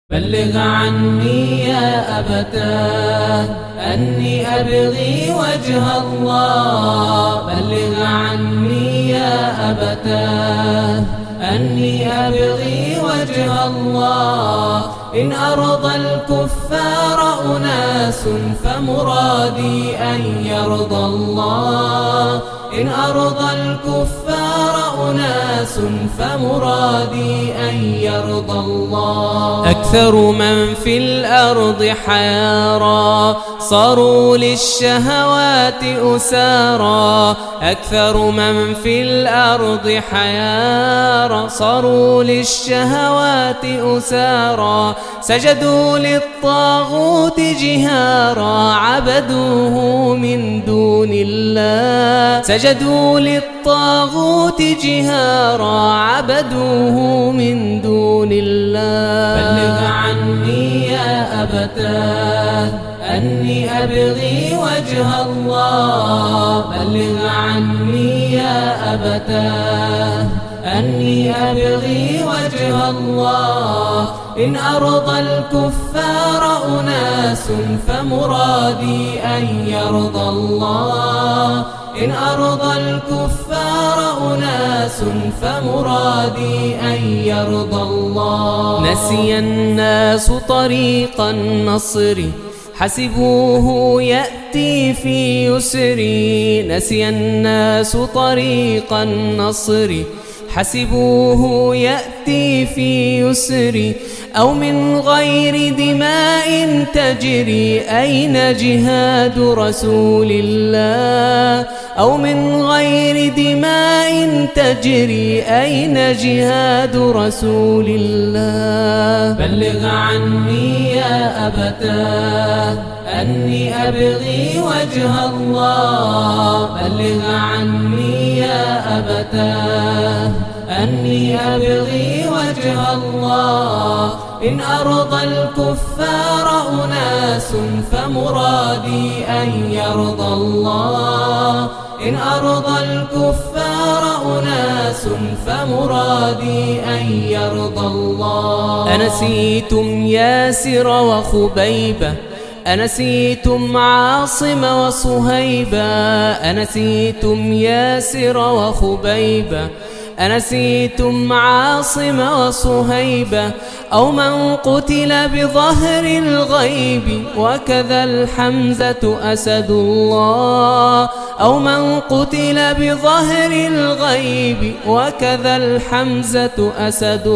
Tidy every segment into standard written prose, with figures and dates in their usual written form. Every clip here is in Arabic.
بلغ عني يا أبتاه أني أبغي وجه الله. بلغ عني يا أبتاه أني أبغي وجه الله. إن أرضى الكفار أناس فمرادي أن يرضى الله. إن أرضى الكفار أناس فمرادي أن يرضى الله. أكثر من في الأرض حيارى صاروا للشهوات أسارى. أكثر من في الأرض حيارى صاروا للشهوات أسارى. سجدوا للطاغوت جهارا عبدوه من دون الله. سجدوا للطاغوت جهارا عبدوه من دون الله. بلغ عني يا أبتاه أني أبغي وجه الله. بلغ عني يا أبتاه أني أبغي وجه الله. إن أرضى الكفار أناس فمرادي أن يرضى الله. إن أرضى الكفار أناس فمرادي أن يرضى الله. نسي الناس طريق النصر حسبوه يأتي في يسر. نسي الناس طريق النصر حسبوه يأتي في يسر. أو من غير دماء تجري أين جهاد رسول الله. أو من غير دماء تجري أين جهاد رسول الله. بلغ عني يا أبتاه أني أبغي وجه الله. بلغ عني يا أبتاه أني أبغي وجه الله. إن أرضى الكفار أناس فمرادي أن يرضى الله. إن أرضى الكفار أناس فمرادي أن يرضى الله. أنسيتم ياسر وخبيبة. أنسيتم عاصم وصهيبة. أنسيتم ياسر وخبيبة. أنسيتم عاصم وصهيبة. أو من قتل بظهر الغيب وكذا الحمزة أسد الله. أو من قتل بظهر الغيب وكذا الحمزة أسد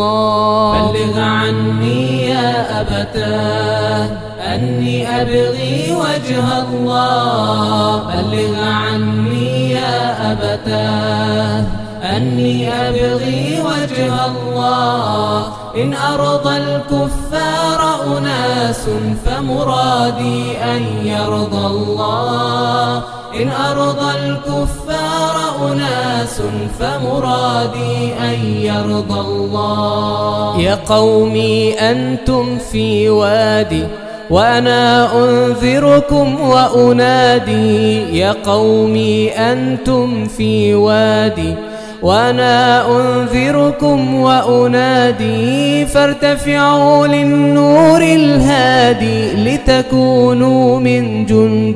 الله. بلغ عني يا أبتاه أني أبغي وجه الله. بلغ عني يا أبتاه أني أبغي وجه الله. إن أرضى الكفار أناس فمرادي أن يرضى الله. إن أرضى الكفار أناس فمرادي أن يرضى الله. يا قومي أنتم في وادي وأنا أنذركم وأنادي. يا قومي أنتم في وادي وأنا أنذركم وأنادي. فارتفعوا للنور الهادي لتكونوا من جند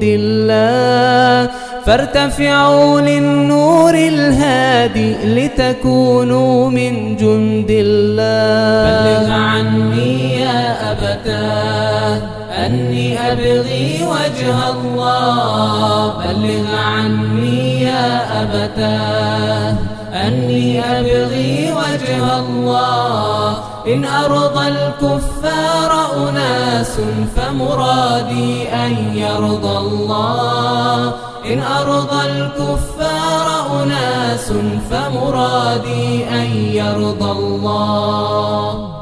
الله. فارتفعوا للنور الهادي لتكونوا من جند الله. بلغ عني يا أبتاه أني أبغي وجه الله. بلغ عني يا أبتاه أني أبغي وجه الله. إن أرضى الكفار أناس فمرادي أن يرضى الله. إن أرضى الكفار أناس فمرادي أن يرضى الله.